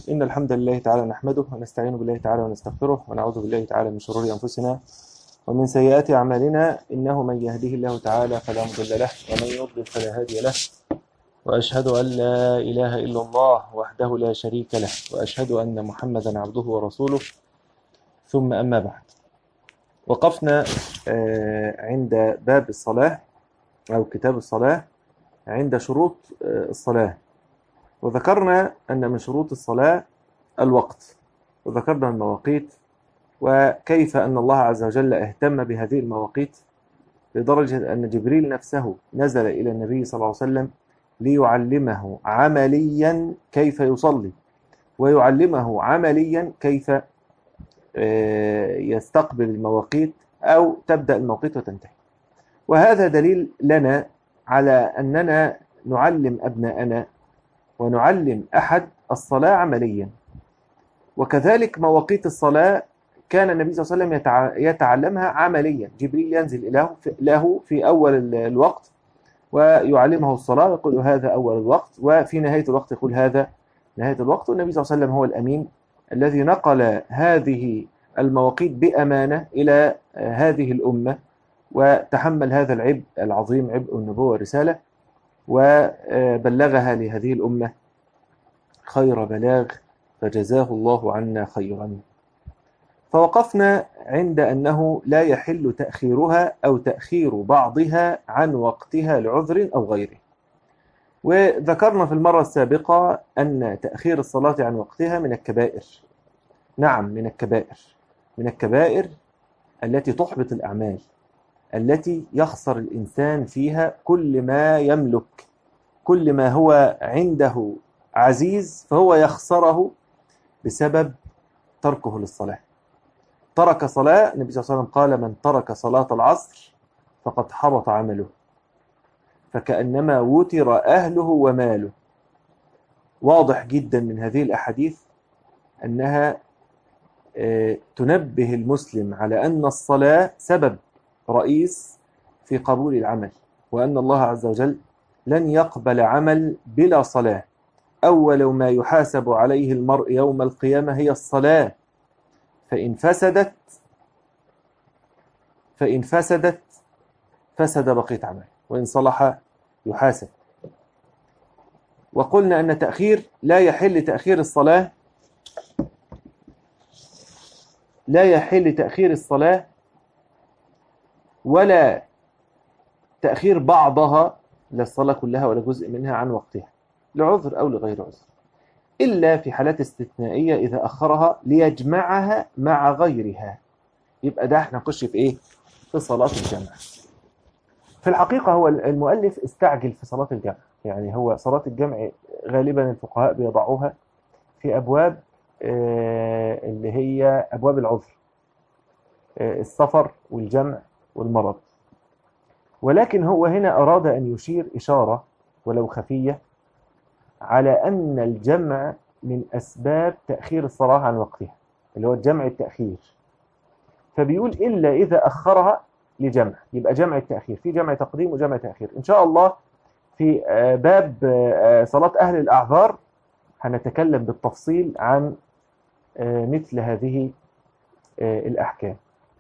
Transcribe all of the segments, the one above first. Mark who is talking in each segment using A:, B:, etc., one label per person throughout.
A: إن الحمد لله تعالى نحمده ونستعين بالله تعالى ونستغفره ونعوذ بالله تعالى من شرور أنفسنا ومن سيئات أعمالنا، إنه من يهده الله تعالى فلا مضل له ومن يضلل فلا هادي له، وأشهد أن لا إله إلا الله وحده لا شريك له، وأشهد أن محمدا عبده ورسوله، ثم أما بعد. وقفنا عند باب الصلاة أو كتاب الصلاة عند شروط الصلاة، وذكرنا أن من شروط الصلاة الوقت، وذكرنا المواقيت وكيف أن الله عز وجل اهتم بهذه المواقيت لدرجة أن جبريل نفسه نزل إلى النبي صلى الله عليه وسلم ليعلمه عمليا كيف يصلي، ويعلمه عمليا كيف يستقبل المواقيت أو تبدأ المواقيت وتنتهي. وهذا دليل لنا على أننا نعلم أبناءنا ونعلم أحد الصلاة عمليا. وكذلك مواقيت الصلاة كان النبي صلى الله عليه وسلم يتعلمها عمليا، جبريل ينزل له في أول الوقت ويعلمه الصلاة ويقول هذا أول الوقت، وفي نهاية الوقت يقول هذا نهاية الوقت. والنبي صلى الله عليه وسلم هو الأمين الذي نقل هذه المواقيت بأمانة إلى هذه الأمة، وتحمل هذا العبء العظيم، عبء النبوة والرسالة، وبلغها لهذه الأمة خير بلاغ، فجزاه الله عنا خيرا. فوقفنا عند أنه لا يحل تأخيرها أو تأخير بعضها عن وقتها لعذر أو غيره. وذكرنا في المرة السابقة أن تأخير الصلاة عن وقتها من الكبائر. نعم، من الكبائر التي تحبط الأعمال، التي يخسر الإنسان فيها كل ما يملك، كل ما هو عنده عزيز فهو يخسره بسبب تركه للصلاة. ترك صلاة، النبي صلى الله عليه وسلم قال: من ترك صلاة العصر فقد حبط عمله، فكأنما وتر أهله وماله. واضح جدا من هذه الأحاديث أنها تنبه المسلم على أن الصلاة سبب رئيس في قبول العمل، وأن الله عز وجل لن يقبل عمل بلا صلاة. أول ما يحاسب عليه المرء يوم القيامة هي الصلاة، فإن فسدت فسد بقية عمل، وإن صلح يحاسب. وقلنا أن لا يحل تأخير الصلاة ولا تأخير بعضها، لا الصلاة كلها ولا جزء منها، عن وقتها لعذر أو لغير عذر، إلا في حالات استثنائية إذا أخرها ليجمعها مع غيرها. يبقى ده احنا نخش في إيه؟ في صلاة الجمع. في الحقيقة هو المؤلف استعجل في صلاة الجمع، يعني هو صلاة الجمع غالبا الفقهاء بيضعوها في أبواب اللي هي أبواب العذر، السفر والجمع والمرض. ولكن هو هنا أراد أن يشير إشارة ولو خفية على أن الجمع من أسباب تأخير الصلاة عن وقتها، اللي هو الجمع التأخير. فبيقول إلا إذا أخرها لجمع، يبقى جمع التأخير في جمع تقديم وجمع تأخير. إن شاء الله في باب صلاة أهل الأعذار هنتكلم بالتفصيل عن مثل هذه الأحكام.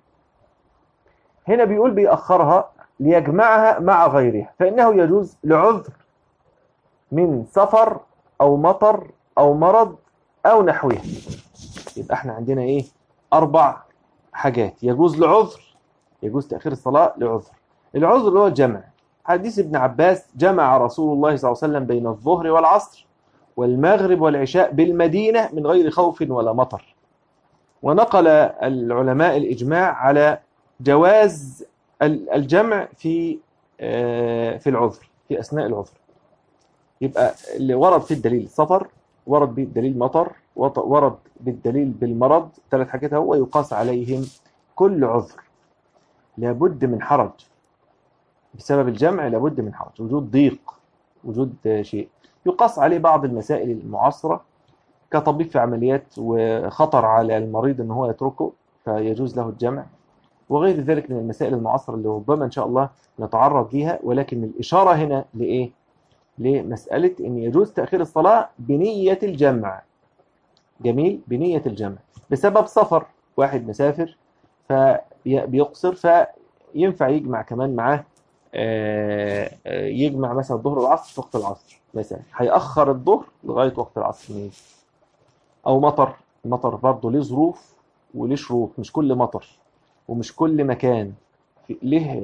A: هنا بيقول بيأخرها ليجمعها مع غيرها، فإنه يجوز لعذر من سفر أو مطر أو مرض أو نحوه. يبقى احنا عندنا إيه؟ 4 حاجات يجوز لعذر، يجوز تأخير الصلاة لعذر. العذر اللي هو الجمع. حديث ابن عباس: جمع رسول الله صلى الله عليه وسلم بين الظهر والعصر والمغرب والعشاء بالمدينة من غير خوف ولا مطر. ونقل العلماء الإجماع على جواز الجمع في العذر، في أثناء العذر. يبقى اللي ورد في الدليل السفر، ورد بالدليل مطر، ورد بالدليل بالمرض، 3 حاجات هو يقاس عليهم كل عذر. لابد من حرج بسبب الجمع، لابد من حرج، وجود ضيق، وجود شيء يقاس عليه بعض المسائل المعاصرة كطبيب في عمليات وخطر على المريض ان هو يتركه فيجوز له الجمع، وغير ذلك من المسائل المعاصرة اللي ربما ان شاء الله نتعرض ليها. ولكن الإشارة هنا لإيه؟ لمسألة ان يجوز تأخير الصلاة بنية الجمع، جميل، بنية الجمع بسبب سفر، واحد مسافر فبيقصر، فينفع يجمع كمان معاه، يجمع مثلا الظهر والعصر في وقت العصر، مثلا هيأخر الظهر لغاية وقت العصر من. أو مطر، المطر برضه ليه ظروف وليه شروط، مش كل مطر ومش كل مكان له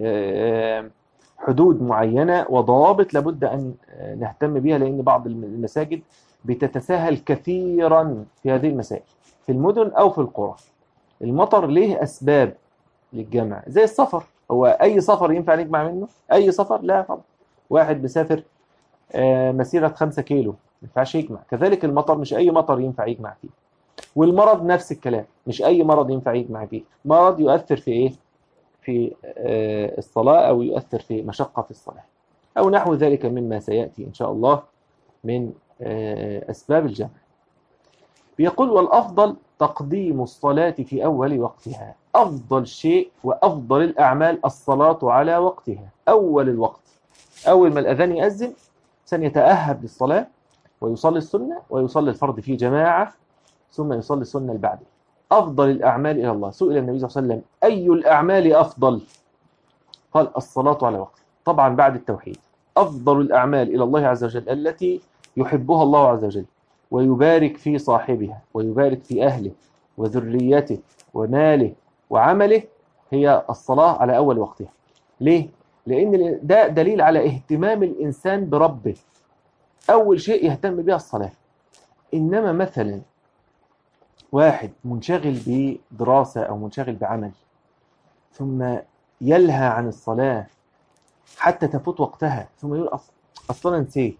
A: حدود معينة وضوابط لابد أن نهتم بها، لأن بعض المساجد بتتساهل كثيرا في هذه المسائل، في المدن أو في القرى. المطر ليه أسباب للجمع زي السفر. هو أي سفر ينفع نجمع منه؟ أي سفر؟ لا طبعا. واحد مسافر مسيرة 5 كيلو ما ينفعش يجمع. كذلك المطر، مش أي مطر ينفع يجمع فيه. والمرض نفس الكلام، مش أي مرض ينفع يجمع فيه. مرض يؤثر في إيه؟ في الصلاة، أو يؤثر في مشقة في الصلاة، أو نحو ذلك مما سيأتي إن شاء الله من أسباب الجمع. بيقول: والأفضل تقديم الصلاة في أول وقتها. أفضل شيء وأفضل الأعمال الصلاة على وقتها، أول الوقت. أول ما الأذان يأذن سنيتأهب للصلاة، ويصلي السنة ويصلي الفرض في جماعة، ثم يصلي السنة البعد. أفضل الأعمال إلى الله. سئل النبي صلى الله عليه وسلم: أي الأعمال أفضل؟ قال: الصلاة على وقت. طبعا بعد التوحيد. أفضل الأعمال إلى الله عز وجل التي يحبها الله عز وجل ويبارك في صاحبها ويبارك في أهله وذريته وماله وعمله، هي الصلاة على أول وقتها. ليه؟ لأن ده دليل على اهتمام الإنسان بربه. أول شيء يهتم بها الصلاة. إنما مثلا واحد منشغل بدراسة أو منشغل بعمل، ثم يلهى عن الصلاة حتى تفوت وقتها، ثم يقول: أصلا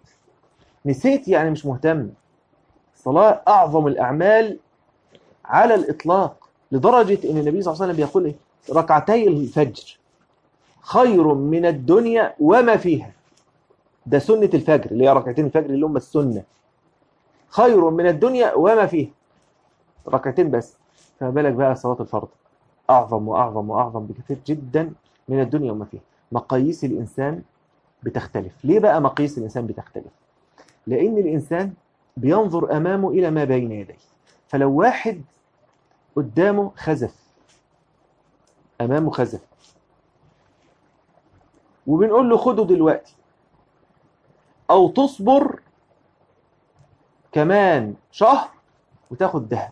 A: نسيت يعني مش مهتم. الصلاة أعظم الأعمال على الإطلاق، لدرجة أن النبي صلى الله عليه وسلم بيقول إيه؟ ركعتي الفجر خير من الدنيا وما فيها. ده سنة الفجر، اللي هي ركعتين الفجر اللي هم السنة، خير من الدنيا وما فيها، ركعتين بس. فما بالك بقى صلاة الفرض، أعظم وأعظم وأعظم بكثير جدا من الدنيا وما فيها. مقاييس الإنسان بتختلف. ليه بقى مقاييس الإنسان بتختلف؟ لأن الإنسان بينظر أمامه إلى ما بين يديه. فلو واحد قدامه خزف، أمامه خزف، وبنقول له خده دلوقتي أو تصبر كمان شهر وتاخد ذهب،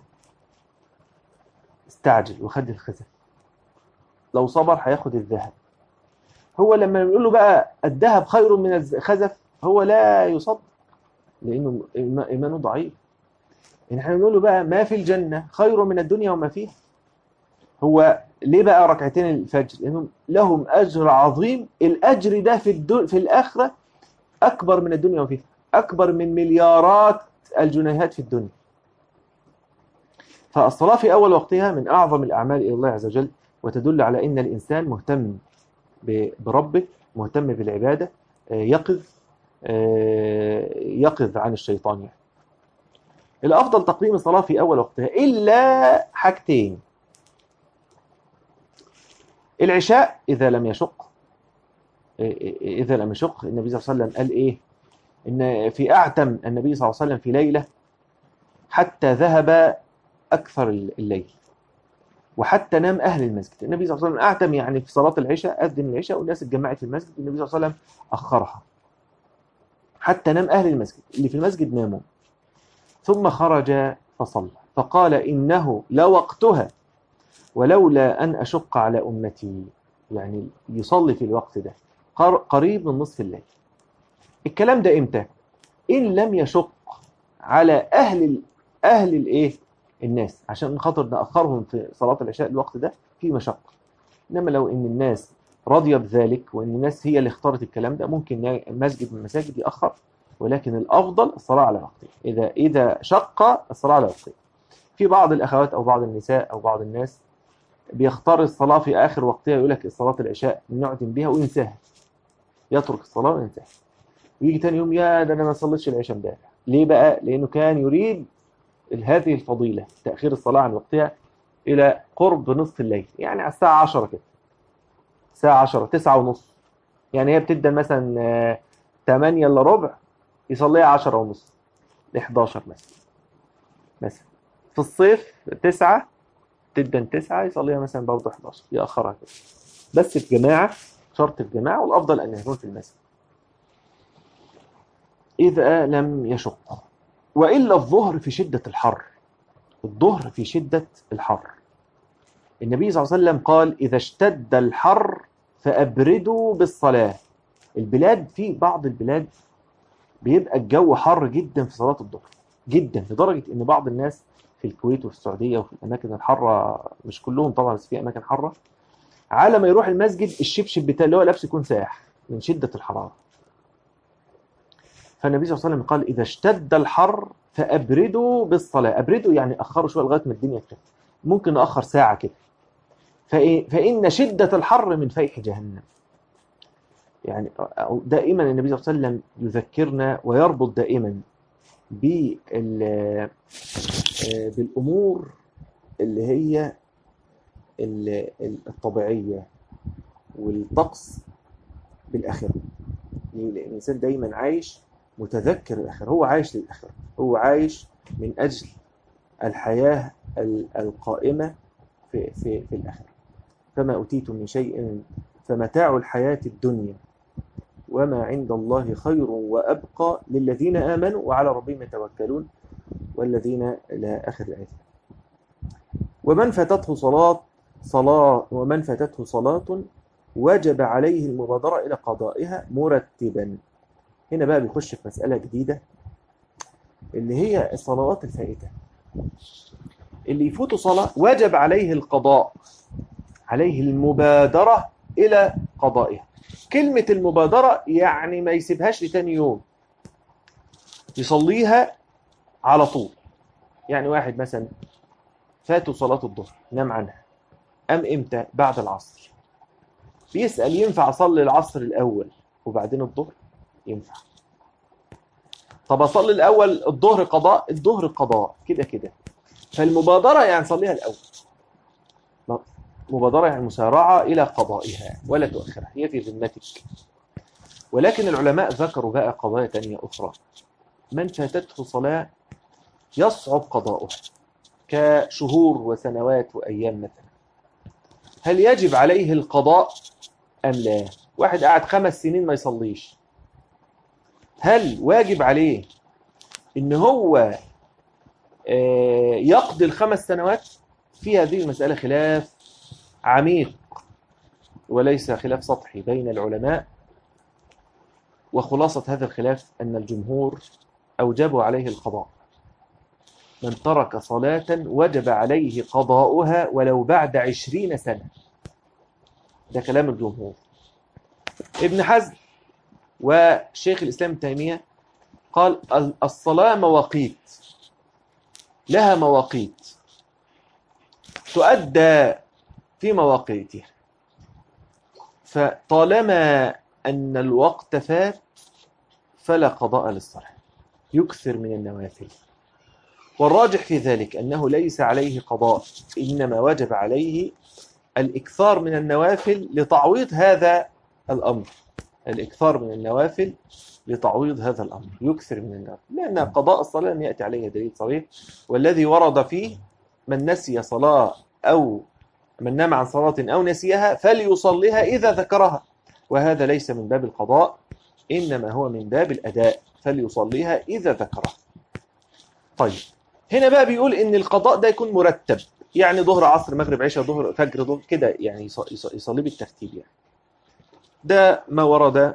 A: استعجل وخد الخزف. لو صبر هياخد الذهب. هو لما بنقول له بقى الذهب خير من الخزف، هو لا يصدق، لأنه إيمانه ضعيف. إن احنا بنقول له بقى ما في الجنة خير من الدنيا وما فيها. هو ليه بقى ركعتين الفجر؟ لأنهم لهم أجر عظيم. الأجر ده في الآخرة أكبر من الدنيا وما فيها، أكبر من مليارات الجنيهات في الدنيا. فالصلاة في أول وقتها من أعظم الأعمال إلى الله عز وجل، وتدل على أن الإنسان مهتم بربه، مهتم بالعبادة، يقظ عن الشيطان يعني. الأفضل تقديم الصلاة في أول وقتها، إلا حاجتين: العشاء إذا لم يشق. النبي صلى الله عليه وسلم قال إيه؟ إن في أعتم النبي صلى الله عليه وسلم في ليلة حتى ذهب أكثر الليل، وحتى نام أهل المسجد. النبي صلى الله عليه وسلم أعتم يعني في صلاة العشاء، أذن العشاء والناس اتجمعت في المسجد، النبي صلى الله عليه وسلم أخرها حتى نام أهل المسجد، اللي في المسجد ناموا، ثم خرج فصلى فقال: إنه لوقتها ولولا أن أشق على أمتي. يعني يصلي في الوقت ده قريب من نصف الليل. الكلام ده إمتى؟ إن لم يشق على أهل الإيه؟ الناس، عشان خاطر نأخرهم في صلاة العشاء الوقت ده في مشقة. إنما لو إن الناس راضية بذلك، وإن الناس هي اللي اختارت الكلام ده، ممكن مسجد من المساجد يأخر، ولكن الأفضل الصلاة على وقتها. إذا شق الصلاة على وقتها. في بعض الأخوات أو بعض النساء أو بعض الناس بيختار الصلاة في آخر وقتها، يقول لك صلاة العشاء نعتم بها وينساها، يترك الصلاة وينساها، ويجي تاني يوم: يا ده أنا ما صليتش العشاء امبارح. ليه بقى؟ لأنه كان يريد هذه الفضيلة، تأخير الصلاة عن وقتها إلى قرب نصف الليل، يعني على الساعة 10 كده، الساعة 10 9 ونص. يعني هي بتبدأ مثلا 8 إلا ربع، يصليها 10 ونص ل 11 مثلا. في الصيف 9 تبدأ 9 يصليها مثلا برضه 11 يأخرها كده، بس في جماعة، شرط في جماعة، والأفضل أن يكون في المسجد إذا لم يشق. وإلا الظهر في شدة الحر، الظهر في شدة الحر، النبي صلى الله عليه وسلم قال إذا اشتد الحر فأبردوا بالصلاة. البلاد، في بعض البلاد بيبقى الجو حر جدا في صلاة الظهر جدا، لدرجة إن بعض الناس في الكويت وفي السعودية وفي الأماكن الحارة، مش كلهم طبعا بس في أماكن حارة، على ما يروح المسجد الشبشب بتاعه اللي هو لابسه يكون ساح من شدة الحرارة. فالنبي صلى الله عليه وسلم قال إذا اشتد الحر فأبردوا بالصلاة. أبردوا يعني أخروا شوية لغاية ما الدنيا تخف، ممكن نأخر ساعة كده. فإن شدة الحر من فيح جهنم. يعني دائما النبي صلى الله عليه وسلم يذكرنا ويربط دائما بالأمور اللي هي الطبيعية والطقس بالآخرة. لأن الإنسان دايما عايش متذكر الآخرة، هو عايش للآخرة، هو عايش من أجل الحياة القائمة في الآخرة. فما أوتيتم من شيء فمتاع الحياة الدنيا وما عند الله خير وأبقى للذين آمنوا وعلى ربهم يتوكلون والذين إلى آخر الآية. ومن فاتته صلاة وجب عليه المبادرة إلى قضائها مرتبا. هنا بقى بيخش في مسألة جديدة اللي هي الصلوات الفائتة. اللي يفوت صلاة وجب عليه القضاء، عليه المبادرة إلى قضائها. كلمة المبادرة يعني ما يسيبهاش لتاني يوم، يصليها على طول. يعني واحد مثلا فاته صلاة الظهر نام عنها، أم إمتى؟ بعد العصر، بيسأل ينفع أصلي العصر الأول وبعدين الظهر؟ ينفع. طب أصلي الأول الظهر قضاء، الظهر قضاء كده كده. فالمبادرة يعني صليها الأول، مبادرة يعني مسارعة إلى قضائها ولا تؤخرها، هي في ذمتك. ولكن العلماء ذكروا بقى قضايا تانية أخرى. من فاتته صلاة يصعب قضاؤها كشهور وسنوات وأيام مثلا، هل يجب عليه القضاء أم لا؟ واحد قاعد 5 سنين ما يصليش، هل واجب عليه إن هو يقضي ال5 سنوات؟ في هذه المسألة خلاف عميق وليس خلاف سطحي بين العلماء. وخلاصة هذا الخلاف أن الجمهور أوجبوا عليه القضاء. من ترك صلاة وجب عليه قضاؤها ولو بعد 20 سنة. ده كلام الجمهور. ابن حزم وشيخ الإسلام ابن تيمية قال الصلاة مواقيت، لها مواقيت تؤدى في مواقيتها، فطالما أن الوقت فات فلا قضاء للصلاة، يكثر من النوافل. والراجح في ذلك أنه ليس عليه قضاء، إنما وجب عليه الإكثار من النوافل لتعويض هذا الأمر. الإكثار من النوافل لتعويض هذا الأمر، يكثر من النوافل، لأن قضاء الصلاة لم يأتي عليه دليل صريح. والذي ورد فيه من نسي صلاة أو من نام عن صلاة أو نسيها فليصليها إذا ذكرها، وهذا ليس من باب القضاء، إنما هو من باب الأداء، فليصليها إذا ذكرها. طيب هنا بقى بيقول إن القضاء ده يكون مرتب، يعني ظهر عصر مغرب عشاء ظهر فجر ظهر كده، يعني يصلي بالترتيب. يعني ده ما ورد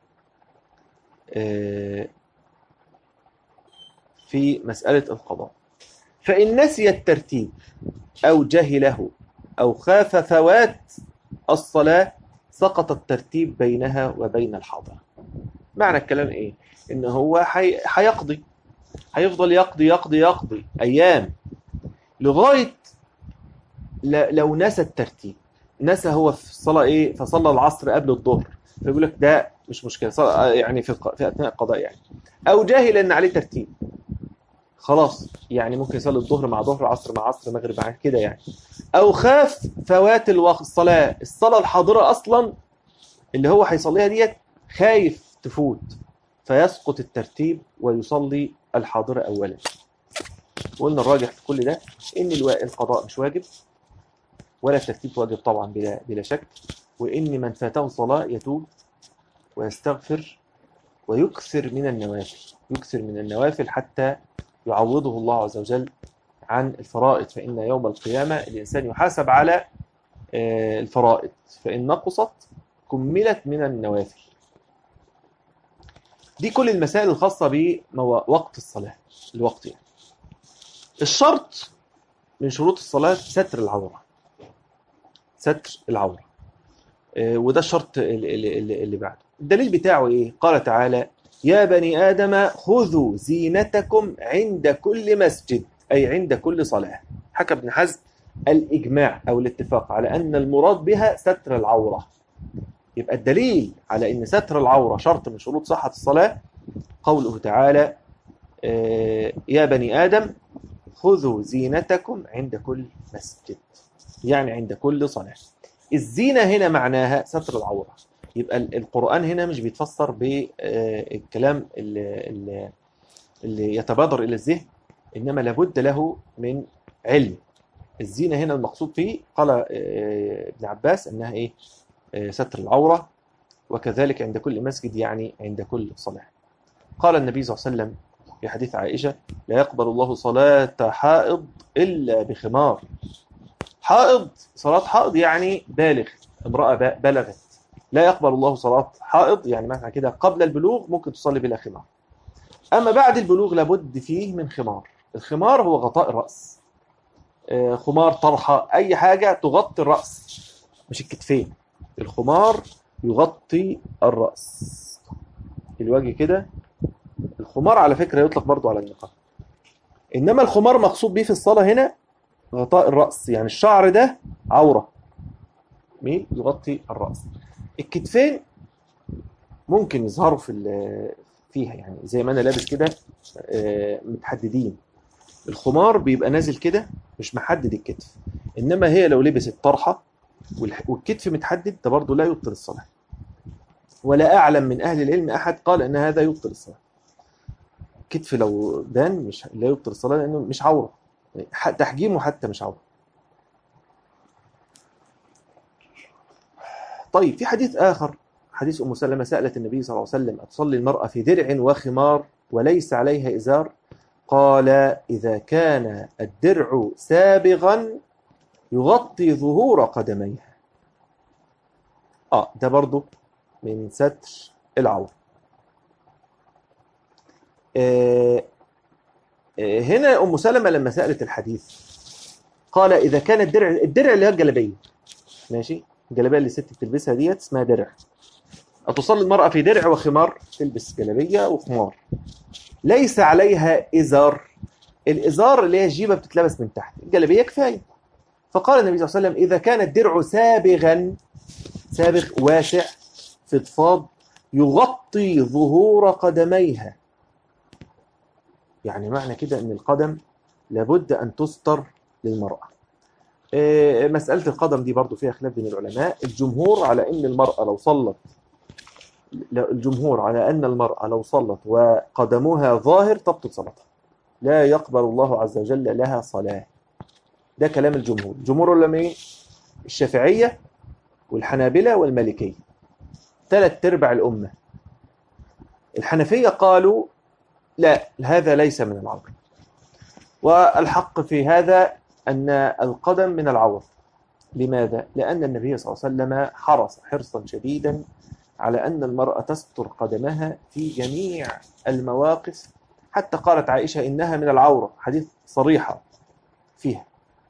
A: في مسألة القضاء. فإن نسي الترتيب أو جهله أو خاف فوات الصلاة سقط الترتيب بينها وبين الحاضرة. معنى الكلام إيه؟ إن هو هيقضي، هيفضل يقضي أيام لغاية لو نسى الترتيب، نسى هو في الصلاة إيه، فصلى العصر قبل الظهر، فيقول لك ده مش مشكلة يعني في أثناء القضاء يعني. أو جاهل إن عليه ترتيب، خلاص يعني ممكن يصلي الظهر مع ظهر، عصر مع عصر، مغرب مع كده يعني. أو خاف فوات الوقت، الصلاة الحاضرة أصلا اللي هو هيصليها ديت خايف تفوت، فيسقط الترتيب ويصلي الحاضرة أولا. وقلنا الراجح في كل ده إن القضاء مش واجب، ولا الترتيب واجب طبعا بلا شك، وإن من فاته صلاة يتوب ويستغفر ويكثر من النوافل، يكثر من النوافل حتى يعوضه الله عز وجل عن الفرائض، فإن يوم القيامة الإنسان يحاسب على الفرائض، فإن نقصت كملت من النوافل. دي كل المسائل الخاصة بوقت الصلاة، الوقت يعني. الشرط من شروط الصلاة ستر العورة، ستر العورة، وده الشرط اللي بعده. الدليل بتاعه إيه؟ قال تعالى: يا بني آدم خذوا زينتكم عند كل مسجد، أي عند كل صلاة. حكى ابن حزم الإجماع أو الاتفاق على أن المراد بها ستر العورة. يبقى الدليل على أن ستر العورة شرط من شروط صحة الصلاة قوله تعالى: يا بني آدم خذوا زينتكم عند كل مسجد، يعني عند كل صلاة. الزينة هنا معناها ستر العورة. يبقى القرآن هنا مش بيتفسر بالكلام اللي يتبادر إلى الذهن، إنما لابد له من علم. الزينة هنا المقصود فيه قال ابن عباس أنها إيه؟ ستر العورة، وكذلك عند كل مسجد يعني عند كل صلاة. قال النبي صلى الله عليه وسلم في حديث عائشة: لا يقبل الله صلاة حائض إلا بخمار. حائض، صلاة حائض يعني بالغ، امرأة بلغت. لا يقبل الله صلاة حائض يعني معنى كده قبل البلوغ ممكن تصلي بلا خمار، أما بعد البلوغ لابد فيه من خمار. الخمار هو غطاء الرأس، خمار، طرحة، أي حاجة تغطي الرأس مش الكتفين. الخمار يغطي الرأس، الوجه كده. الخمار على فكرة يطلق برضو على النقاب، إنما الخمار مقصود به في الصلاة هنا غطاء الرأس، يعني الشعر ده عورة، مين يغطي الرأس. الكتفين ممكن يظهروا فيها، يعني زي ما أنا لابس كده متحددين. الخمار بيبقى نازل كده مش محدد الكتف، إنما هي لو لبست طرحة والكتف متحدد ده برضو لا يبطل الصلاة، ولا أعلم من أهل العلم أحد قال أن هذا يبطل الصلاة. كتف لو بان مش لا يبطل الصلاة، لأنه مش عورة، تحجيمه حتى مش عورة. طيب في حديث آخر، حديث أم سلمة سألت النبي صلى الله عليه وسلم: أتصلي المرأة في درع وخمار وليس عليها إزار؟ قال: إذا كان الدرع سابغا يغطي ظهور قدميها. ده برضو من ستر العورة. هنا أم سلمة لما سألت الحديث قال: إذا كان الدرع اللي هي الجلبية، ماشي، الجلبية اللي الست بتلبسها ديت اسمها درع. أتصلي المرأة في درع وخمار، تلبس جلبية وخمار، ليس عليها إزار. الإزار اللي هي الجيبة بتتلبس من تحت، الجلبية كفاية. فقال النبي صلى الله عليه وسلم: إذا كان الدرع سابغا، سابغ واسع فضفاض، يغطي ظهور قدميها، يعني معنى كده أن القدم لابد أن تستر للمرأة. مسألة القدم دي برضو فيها خلاف بين العلماء. الجمهور على أن المرأة لو صلت وقدمها ظاهر تبطل صلاتها، لا يقبل الله عز وجل لها صلاة. ده كلام الجمهور. جمهور العلماء الشافعية والحنابلة والمالكية، 3/4 الأمة. الحنفية قالوا لا، هذا ليس من العورة، والحق في هذا أن القدم من العورة. لماذا؟ لأن النبي صلى الله عليه وسلم حرص حرصا شديدا على أن المرأة تستر قدمها في جميع المواقف، حتى قالت عائشة إنها من العورة، حديث صريحة فيها.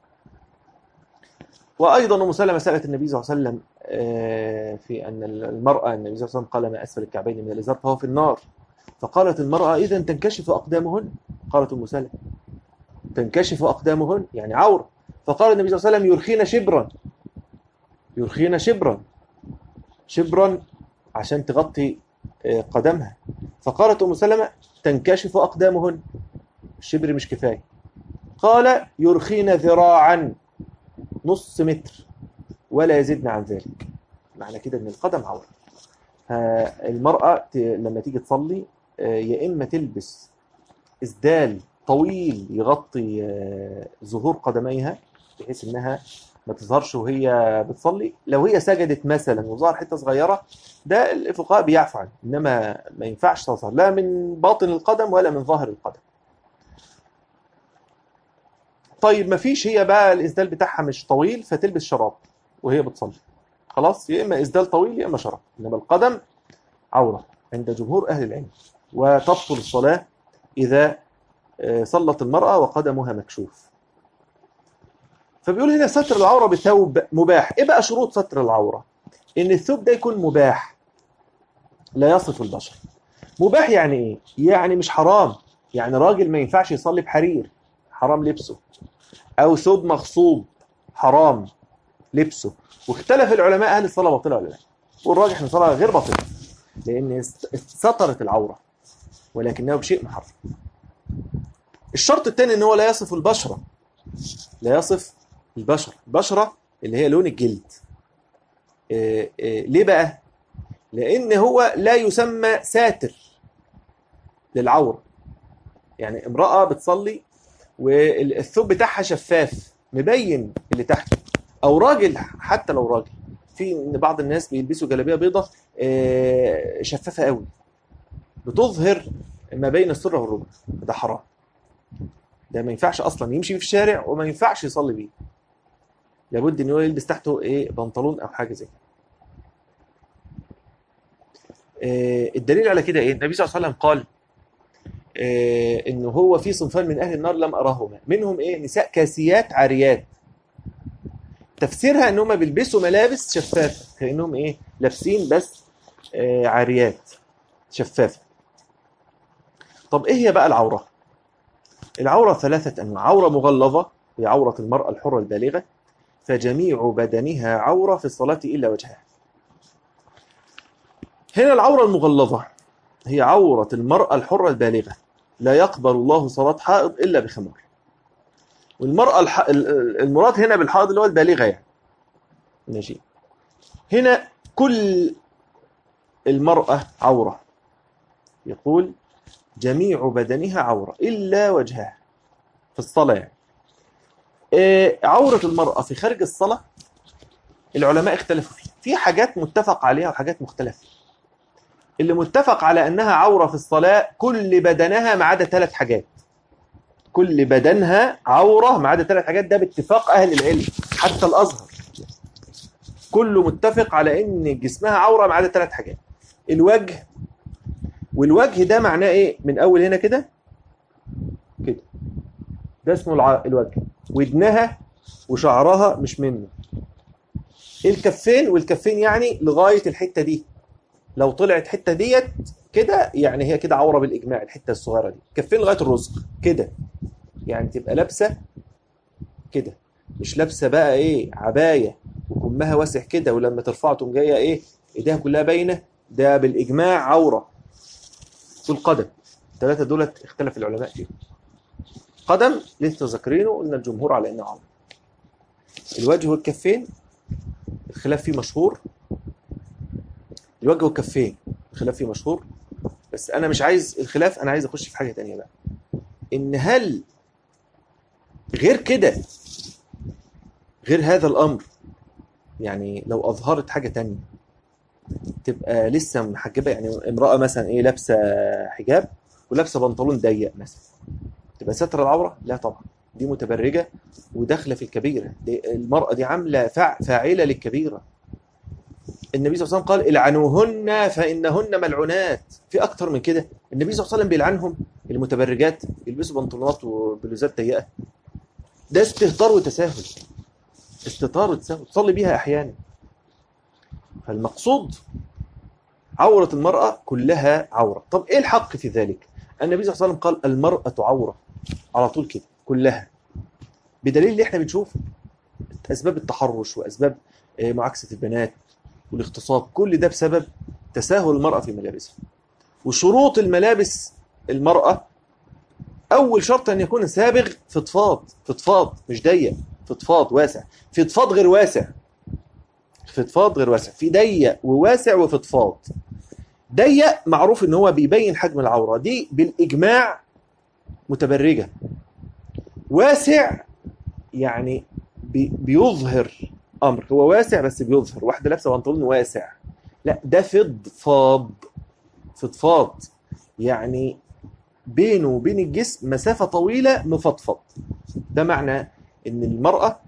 A: وأيضا أم سلمة سألت النبي صلى الله عليه وسلم في أن المرأة، النبي صلى الله عليه وسلم قال: ما أسفل الكعبين من الإزار فهو في النار. فقالت المرأة: إذن تنكشف أقدامهن؟ قالت أم سلمة: تنكشف أقدامهن يعني عورة. فقال النبي صلى الله عليه وسلم: يرخين شبرا، يرخين شبرا، شبرا عشان تغطي قدمها. فقالت أم سلمة: تنكشف أقدامهن، الشبر مش كفاية. قال: يرخين ذراعا، نص متر، ولا يزيدن عن ذلك. معنى كده أن القدم عورة. المرأة لما تيجي تصلي يا إما تلبس إسدال طويل يغطي ظهور قدميها بحيث انها ما تظهرش وهي بتصلي. لو هي سجدت مثلا وظهر حته صغيره، ده الفقهاء بيعفو عنه، انما ما ينفعش تظهر لا من باطن القدم ولا من ظاهر القدم. طيب ما فيش، هي بقى الاسدال بتاعها مش طويل فتلبس شراب وهي بتصلي، خلاص، يا اما اسدال طويل يا اما شراب، انما القدم عوره عند جمهور اهل العلم. وتبطل الصلاه اذا صلت المراه وقدمها مكشوف. فبيقول هنا ستر العوره بثوب مباح. ايه بقى شروط ستر العوره؟ ان الثوب ده يكون مباح لا يصف البشر. مباح يعني ايه؟ يعني مش حرام، يعني راجل ما ينفعش يصلي بحرير، حرام لبسه، او ثوب مغصوب حرام لبسه. واختلف العلماء هل الصلاه باطله ولا لا، والراجح ان الصلاه غير باطله لان سترت العوره ولكنه بشيء محرم. الشرط الثاني ان هو لا يصف البشره، لا يصف البشره اللي هي لون الجلد. ليه بقى؟ لان هو لا يسمى ساتر للعوره. يعني امراه بتصلي والثوب بتاعها شفاف مبين اللي تحته، او راجل، حتى لو راجل، في ان بعض الناس بيلبسوا جلابيه بيضاء شفافه قوي بتظهر ما بين السره والركبه، ده حرام، ده ما ينفعش اصلا يمشي في الشارع وما ينفعش يصلي بيه، لابد ان هو يلبس تحته بنطلون او حاجه زي كده. الدليل على كده ايه؟ النبي صلى الله عليه وسلم قال ان هو في صنفان من اهل النار لم اراهما، منهم نساء كاسيات عاريات. تفسيرها ان هم بيلبسوا ملابس شفافه كانهم لابسين بس عاريات شفافه. طب ايه هي بقى العوره؟ العوره ثلاثه انواع. عوره مغلظه هي عوره المراه الحره البالغه، فجميع بدنها عوره في الصلاه الا وجهها. هنا العوره المغلظه هي عوره المراه الحره البالغه، لا يقبل الله صلاه حائض الا بخمار. والمراه المراد هنا بالحائض اللي هو البالغه يعني. ماشي. هنا كل المرأة عورة، يقول جميع بدنها عورة إلا وجهها في الصلاة يعني. عورة المرأة في خارج الصلاة العلماء اختلفوا فيها، في حاجات متفق عليها وحاجات مختلفة. اللي متفق على أنها عورة في الصلاة كل بدنها ما عدا 3 حاجات. كل بدنها عورة ما عدا 3 حاجات، ده باتفاق أهل العلم حتى الأزهر كله متفق على ان جسمها عوره ما عدا 3 حاجات. الوجه، والوجه ده معناه ايه؟ من اول هنا كده كده، ده اسمه الوجه. ودنها وشعرها مش منه. الكفين، والكفين يعني لغايه الحته دي، لو طلعت حته ديت كده يعني هي كده عوره بالاجماع. الحته الصغيره دي كفين لغايه الرزق كده، يعني تبقى لابسه كده، مش لابسه بقى عبايه وكمها واسع كده ولما ترفعه تقوم جايه ايديها كلها باينه، ده بالاجماع عوره. في القدم 3 دولت اختلف العلماء فيهم. قدم لسه ذاكرينه، قلنا الجمهور على انه عوره. الوجه والكفين الخلاف فيه مشهور. الوجه والكفين الخلاف فيه مشهور، بس انا مش عايز الخلاف، انا عايز اخش في حاجه تانية بقى، ان هل غير كده، غير هذا الامر، يعني لو اظهرت حاجه تانية تبقى لسه محجبه. يعني امراه مثلا لابسه حجاب ولابسه بنطلون ضيق مثلا، تبقى ستر العوره؟ لا طبعا، دي متبرجه وداخله في الكبيره. دي المراه دي عامله فاعله للكبيره. النبي صلى الله عليه وسلم قال العنوهن فانهن ملعونات. في اكتر من كده النبي صلى الله عليه وسلم بيلعنهم؟ المتبرجات يلبسوا بنطلونات وبلوزات ضيقه، ده استهتار وتساهل، استهتار وتساهل، تصلي بيها احيانا. فالمقصود عورة المرأة كلها عورة. طب ايه الحق في ذلك؟ النبي صلى الله عليه وسلم قال المرأة عورة على طول كده كلها، بدليل اللي احنا بنشوفه، اسباب التحرش واسباب معاكسة البنات والاغتصاب، كل ده بسبب تساهل المرأة في ملابسها. وشروط الملابس المرأة، اول شرط ان يكون سابغ فضفاض، فضفاض مش ضيق، فضفاض واسع. فضفاض غير واسع، فضفاض غير واسع، في ضيق وواسع وفضفاض. ضيق معروف ان هو بيبين حجم العوره، دي بالاجماع متبرجة. واسع يعني بيظهر أمر، هو واسع بس بيظهر. واحدة لابسة بنطلون واسع، لا ده فضفاض، فضفاض يعني بينه وبين الجسم مسافة طويلة مفضفض. ده معنى ان المرأة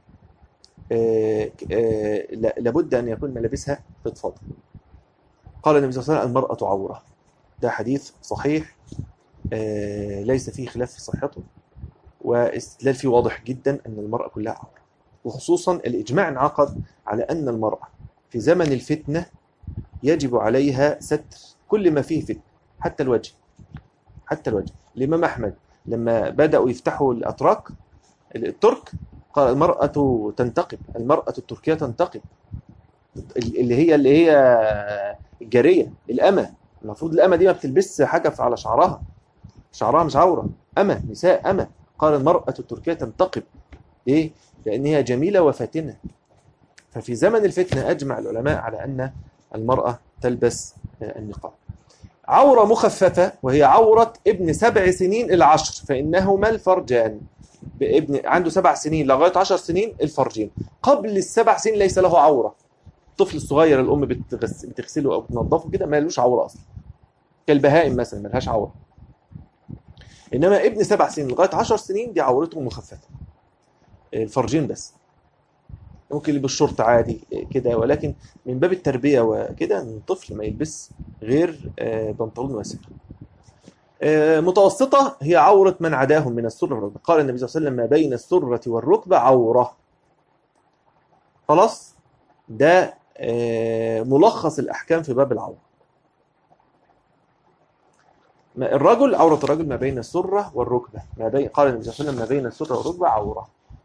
A: لابد ان يكون ملابسها فضفاض. قال النبي صلى الله عليه وسلم المرأة عورة. ده حديث صحيح ليس فيه خلاف في صحته، واستدلال فيه واضح جدا ان المرأة كلها عورة. وخصوصا الإجماع انعقد على أن المرأة في زمن الفتنة يجب عليها ستر كل ما فيه فتنة، حتى الوجه. حتى الوجه. الإمام أحمد لما بدأوا يفتحوا الأتراك الترك قال المرأة تنتقب، المرأة التركية تنتقب، اللي هي الجارية، الأمة. المفروض الأمة دي ما بتلبس حاجة على شعرها، شعرها مش عورة. أمة، نساء أمة. قال المرأة التركية تنتقب. ليه؟ لأن هي جميلة وفاتنة. ففي زمن الفتنة أجمع العلماء على أن المرأة تلبس النقاب. عورة مخففة وهي عورة ابن 7 سنين إلى 10، فإنهما الفرجان. ابن عنده 7 سنين لغاية 10 سنين الفرجين. قبل ال7 سنين ليس له عورة. الطفل الصغير الأم بتغسله أو بتنظفه كده ما لهوش عورة أصلا، كالبهائم مثلا ما لهاش عورة. إنما ابن 7 سنين لغاية 10 سنين دي عورته مخففة، الفرجين بس. ممكن يلبس شورت عادي كده، ولكن من باب التربية وكده ان الطفل ما يلبس غير بنطلون واسع. متوسطة هي عورة من عداهم من السرة والركبة. قال النبي صلى الله عليه وسلم ما بين السرة والركبة عورة. خلاص، ده ملخص الأحكام في باب العورة. الرجل، عورة الرجل ما بين السرة والركبة. قال النبي صلى الله عليه وسلم ما بين السرة والركبة عورة.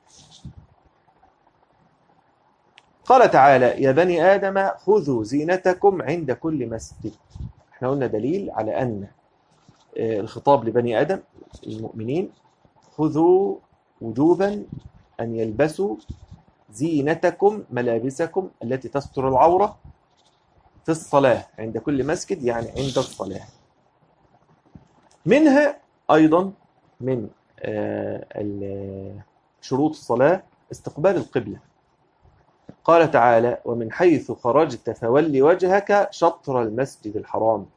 A: قال تعالى يا بني آدم خذوا زينتكم عند كل مسجد. احنا قلنا دليل على أن الخطاب لبني آدم المؤمنين خذوا وجوبا أن يلبسوا زينتكم، ملابسكم التي تستر العورة في الصلاة عند كل مسجد، يعني عند الصلاة. منها أيضا من شروط الصلاة استقبال القبلة. قال تعالى ومن حيث خرجت فول وجهك شطر المسجد الحرام.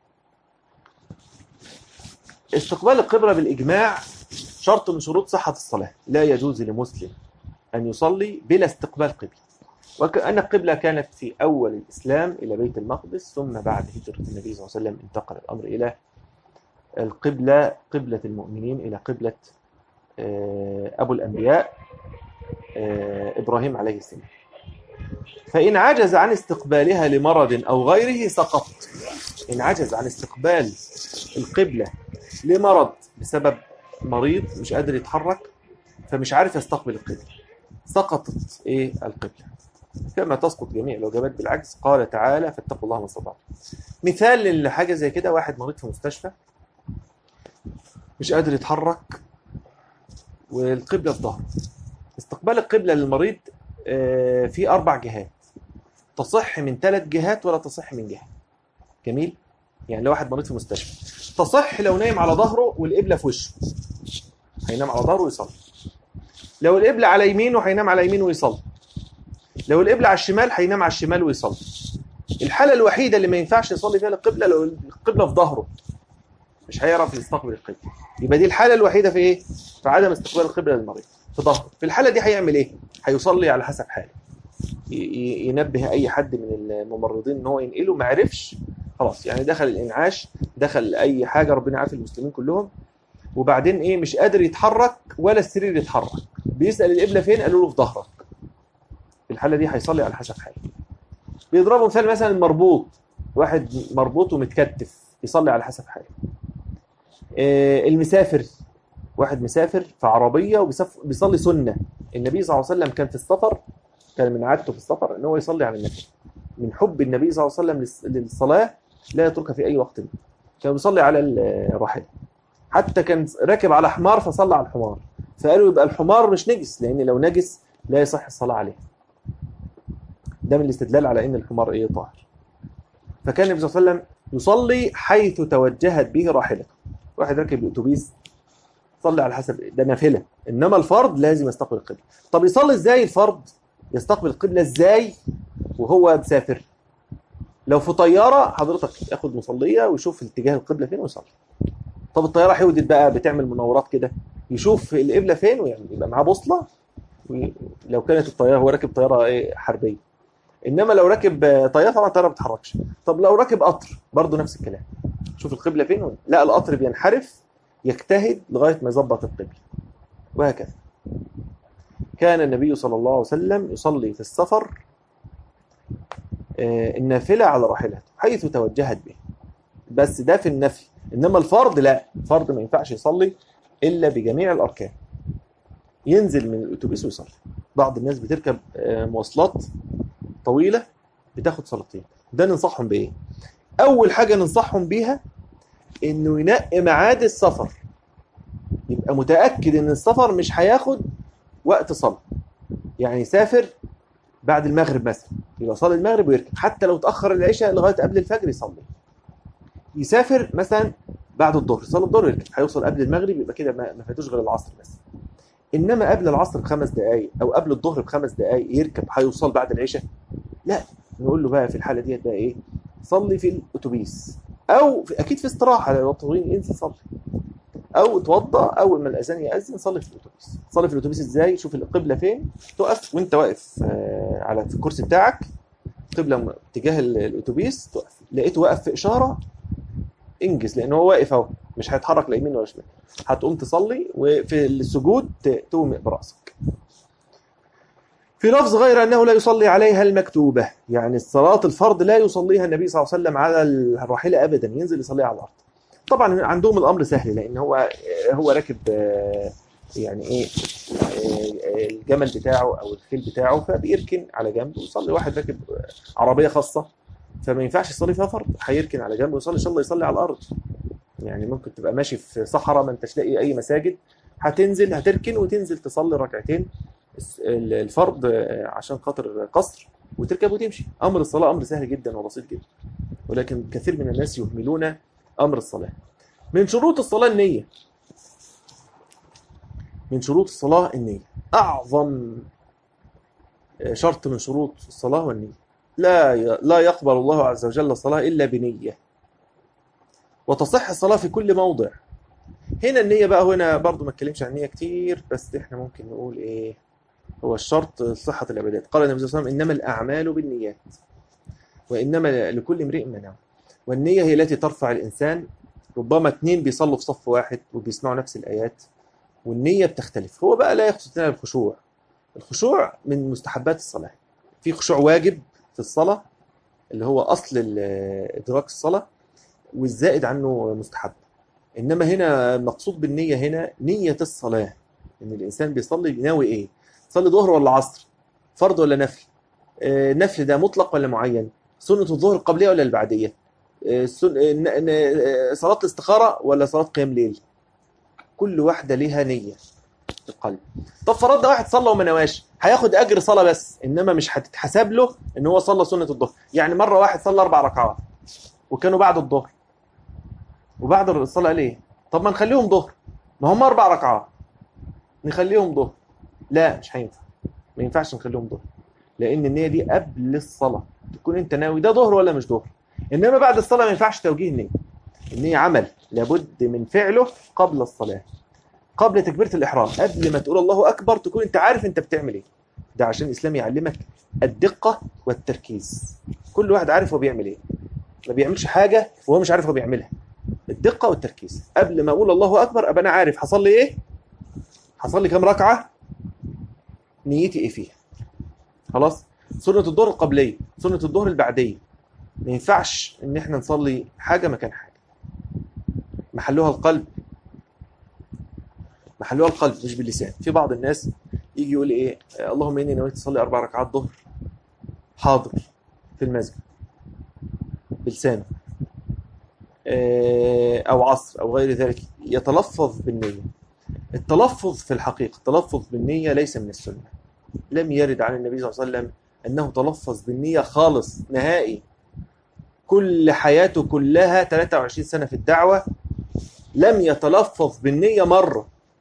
A: استقبال القبلة بالإجماع شرط من شروط صحة الصلاة. لا يجوز لمسلم أن يصلي بلا استقبال قبلة. وكأن القبلة كانت في أول الإسلام إلى بيت المقدس، ثم بعد هجرة النبي صلى الله عليه وسلم انتقل الأمر إلى القبلة، قبلة المؤمنين، إلى قبلة أبو الأنبياء إبراهيم عليه السلام. فإن عجز عن استقبالها لمرض أو غيره سقط. إن عجز عن استقبال القبلة لمرض، بسبب مريض مش قادر يتحرك فمش عارف يستقبل القبلة، سقطت القبلة كما تسقط جميع الوجبات بالعجز. قال تعالى فاتقوا الله ما استطعتم. مثال لحاجة زي كده، واحد مريض في مستشفى مش قادر يتحرك والقبلة في ظهره. استقبال القبلة للمريض في 4 جهات، تصح من 3 جهات ولا تصح من جهة. جميل. يعني لو واحد مريض في مستشفى تصح لو نايم على ظهره والقبلة في وشه، هينام على ظهره ويصلي. لو القبلة على يمينه هينام على يمينه ويصلي. لو القبلة على الشمال هينام على الشمال ويصلي. الحالة الوحيدة اللي ما ينفعش يصلي فيها القبلة لو القبلة في ظهره، مش هيعرف يستقبل القبلة. يبقى دي الحالة الوحيدة في ايه؟ في عدم استقبال القبلة للمريض في ظهره. في الحالة دي هيعمل ايه؟ هيصلي على حسب حاله. ينبه اي حد من الممرضين ان هو ينقله، ما عرفش خلاص، يعني دخل الانعاش، دخل اي حاجة، ربنا عارف المسلمين كلهم. وبعدين مش قادر يتحرك ولا السرير يتحرك، بيسأل القبلة فين، قالوا له في ظهرك. في الحالة دي هيصلي على حسب حاله. بيضربوا مثال مثلا المربوط، واحد مربوط ومتكتف يصلي على حسب حاله. المسافر، واحد مسافر في عربية وبيصلي سنة. النبي صلى الله عليه وسلم كان في السفر، كان من عادته في السفر ان هو يصلي على النبي، من حب النبي صلى الله عليه وسلم للصلاة لا يتركها في اي وقت منه. كان بيصلي على الراحلة، حتى كان راكب على حمار فصلى على الحمار، فقالوا يبقى الحمار مش نجس، لان لو نجس لا يصح الصلاة عليه. ده من الاستدلال على ان الحمار طاهر. فكان النبي صلى الله عليه وسلم يصلي حيث توجهت به راحلته. واحد راكب الاتوبيس صلي على حسب، ده نافلة. إنما الفرض لازم يستقبل القبلة. طب يصلي إزاي الفرض؟ يستقبل القبلة إزاي وهو مسافر؟ لو في طيارة حضرتك ياخد مصلية ويشوف اتجاه القبلة فين ويصلي. طب الطيارة حودت بقى بتعمل مناورات كده، يشوف القبلة فين ويعني يبقى معاه بوصلة. لو كانت الطيارة هو راكب طيارة حربية. إنما لو راكب طيارة طبعا الطيارة ما بتتحركش. طب لو راكب قطر برضه نفس الكلام، شوف القبلة فين. لا القطر بينحرف، يجتهد لغاية ما يظبط القبلة، وهكذا. كان النبي صلى الله عليه وسلم يصلي في السفر النافلة على راحلته حيث توجهت به، بس ده في النفل. إنما الفرض لا، الفرض ما ينفعش يصلي إلا بجميع الأركان، ينزل من الأتوبيس ويصلي. بعض الناس بتركب مواصلات طويلة بتاخد صلاتين، ده ننصحهم بإيه؟ أول حاجة ننصحهم بيها إنه ينقي ميعاد السفر، يبقى متأكد إن السفر مش هياخد وقت صلاة. يعني يسافر بعد المغرب مثلا، يبقى صلي المغرب ويركب، حتى لو تأخر العشاء لغاية قبل الفجر يصلي. يسافر مثلا بعد الظهر، يصلي الظهر ويركب، هيوصل قبل المغرب، يبقى كده ما فاتوش غير العصر بس. إنما قبل العصر ب5 دقايق أو قبل الظهر ب5 دقايق يركب، هيوصل بعد العشاء، لا. نقول له بقى في الحالة ديت بقى إيه؟ صلي في الأتوبيس، أو أكيد في استراحة لو طويل ينزل صلي، او اتوضى اول ما الاذان ياذن صلي في الاتوبيس. صلي في الاتوبيس ازاي؟ شوف القبله فين، تقف وانت واقف على في الكرسي بتاعك، قبله اتجاه الاتوبيس، تقف لقيته واقف في اشاره انجز، لان هو واقف اهو مش هيتحرك لا يمين ولا شمال. هتقوم تصلي، وفي السجود تومئ براسك. في لفظ غير انه لا يصلي عليها المكتوبه، يعني الصلاه الفرض لا يصليها النبي صلى الله عليه وسلم على الراحله ابدا، ينزل يصليها على الارض. طبعا عندهم الامر سهل، لان هو راكب يعني ايه الجمل بتاعه او الخيل بتاعه، فبيركن على جنب ويصلي. واحد راكب عربيه خاصه فما ينفعش يصلي فيها فرض، هيركن على جنب ويصلي، ان شاء الله يصلي على الارض. يعني ممكن تبقى ماشي في صحراء ما انتش لاقي اي مساجد، هتنزل هتركن وتنزل تصلي ركعتين الفرض عشان خاطر قصر، وتركب وتمشي. امر الصلاه امر سهل جدا وبسيط جدا، ولكن كثير من الناس يهملون امر الصلاه. من شروط الصلاة النية، من شروط الصلاة النية، أعظم شرط من شروط الصلاة والنية. لا يقبل الله عز وجل الصلاة إلا بنية، وتصح الصلاة في كل موضع. هنا النية بقى، هنا برضو ما اتكلمش عن النية كتير، بس احنا ممكن نقول ايه هو الشرط صحة العبادات. قال النبي صلى الله عليه وسلم إنما الأعمال بالنيات وإنما لكل امرئ ما نوى. والنية هي التي ترفع الإنسان. ربما 2 بيصلوا في صف واحد وبيسمعوا نفس الآيات والنية بتختلف. هو بقى لا يقصد لنا الخشوع. الخشوع من مستحبات الصلاة. في خشوع واجب في الصلاة اللي هو أصل إدراك الصلاة، والزائد عنه مستحب. إنما هنا المقصود بالنية هنا نية الصلاة، إن الإنسان بيصلي ناوي إيه؟ صلي ظهر ولا عصر؟ فرض ولا نفل؟ نفل ده مطلق ولا معين؟ سنة الظهر القبلية ولا البعدية؟ صلاة الاستخارة ولا صلاة قيام ليل؟ كل واحدة ليها نية في القلب. طب فرضنا واحد صلى وما نواش، هياخد أجر صلاة بس، إنما مش هتتحسب له إن هو صلى سنة الظهر. يعني مرة واحد صلى 4 ركعات وكانوا بعد الظهر، وبعد الصلاة قال إيه؟ طب ما نخليهم ظهر، ما هم 4 ركعات نخليهم ظهر. لا مش هينفع، ما ينفعش نخليهم ظهر، لأن النية دي قبل الصلاة تكون أنت ناوي ده ظهر ولا مش ظهر. إنما بعد الصلاة ما ينفعش توجيه النية. النية عمل لابد من فعله قبل الصلاة، قبل تكبيرة الإحرام، قبل ما تقول الله أكبر تكون أنت عارف أنت بتعمل إيه. ده عشان الإسلام يعلمك الدقة والتركيز. كل واحد عارف هو بيعمل إيه، ما بيعملش حاجة وهو مش عارف هو بيعملها. الدقة والتركيز، قبل ما أقول الله أكبر أبقى أنا عارف هصلي إيه، هصلي كام ركعة، نيتي إيه فيها. خلاص. سنة الظهر القبلية، سنة الظهر البعدية، ما ينفعش إن إحنا نصلي حاجة مكان حاجة. محلها القلب، محلها القلب مش باللسان. في بعض الناس يجي يقول ايه اللهم اني نويت اصلي 4 ركعات ظهر، حاضر في المسجد بلسانه، او عصر او غير ذلك، يتلفظ بالنية. التلفظ في الحقيقة، التلفظ بالنية ليس من السنة. لم يرد عن النبي صلى الله عليه وسلم انه تلفظ بالنية خالص نهائي. كل حياته كلها 23 سنة في الدعوة لم يتلفظ بالنية مرة.